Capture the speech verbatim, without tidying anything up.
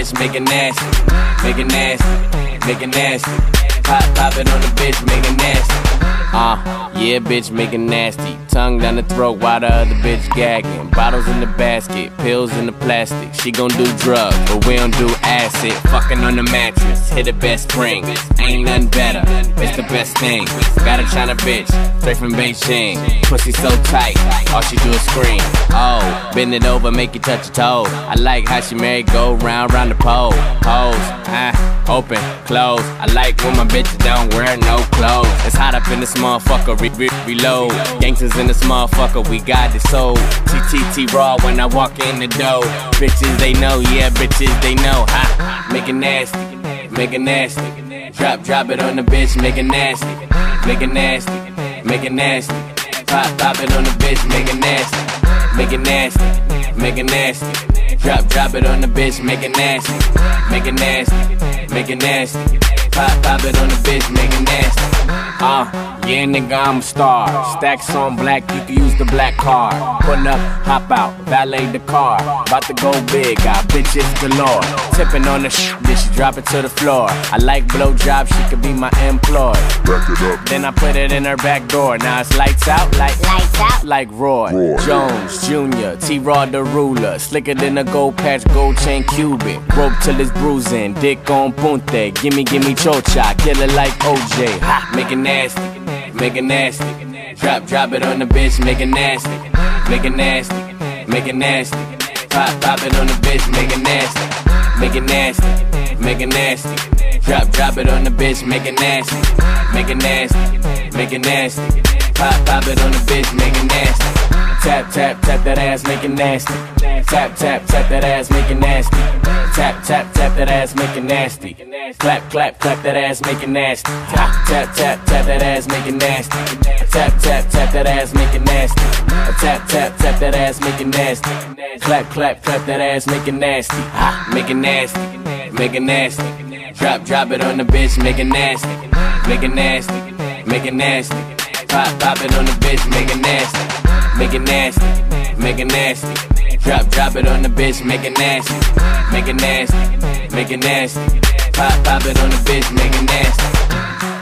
bitch, make it nasty, make it nasty, make it nasty. Pop, pop it on the bitch, make it nasty. Uh, yeah, bitch, make it nasty. Tongue down the throat while the other bitch gagging. Bottles in the basket, pills in the plastic. She gon' do drugs, but we don't do acid. Fucking on the mattress, hit the best spring. Ain't nothing better, it's the best thing. Got a China bitch, straight from Beijing. Pussy so tight, all she do is scream. Oh, bend it over, make you touch your toe. I like how she married, go round, round the pole. Pose, ah, open, close. I like when my bitches don't wear no clothes. It's hot up in this motherfucker, re re reload. Gangsters in this motherfucker, we got it sold. T T T raw when I walk in the door. Bitches they know, yeah, bitches they know. Ha, make it nasty, make it nasty. Drop, drop it on the bitch, make it nasty, make it nasty, make it nasty. Pop, pop it on the bitch, make it nasty, make it nasty, make it nasty. Drop, drop it on the bitch, make it nasty, make it nasty, make it nasty. Pop, pop it on the bitch, make it nasty. Uh, yeah, nigga, I'm a star. Stacks on black, you can use the black card. Putting up, hop out, valet the car. About to go big, got bitches galore. Tipping on the sh, then she drop it to the floor. I like blowjobs, she could be my employee. Back it up. Then I put it in her back door. Now it's lights out, like Lights out. like Roy, Roy. Jones Junior T-Rod the ruler, slicker than a gold patch, gold chain Cuban. Rope till it's bruising, dick on punte. Gimme, gimme chocha, kill it like O J. Ha, make it nasty, make it nasty. Drop, drop it on the bitch, make it nasty, make it nasty, make it nasty. Pop, pop it on the bitch, make it nasty, make it nasty, make it nasty. Drop, drop it on the bitch, make it nasty, make it nasty, make it nasty. Pop, pop it on the bitch, make it nasty. Tap, tap, tap that ass, make it nasty. Tap, tap, tap that ass, make it nasty. Tap, tap, tap that ass, make it nasty. Clap, clap, clap that ass, make it nasty. Tap, tap, tap, tap that ass, make it nasty. Tap, tap, tap that ass, make it nasty. Tap, tap, tap that ass, make it nasty. Clap, clap, clap that ass, make it nasty. Ha, make it nasty, make it nasty. Drop, drop it on the bitch, make it nasty. Make it nasty, make it nasty. Pop, pop it on the bitch, make it nasty. Make it nasty, make it nasty. Drop, drop it on the bitch, make it nasty. Make it nasty, make it nasty. Pop, pop it on the bitch, make it nasty.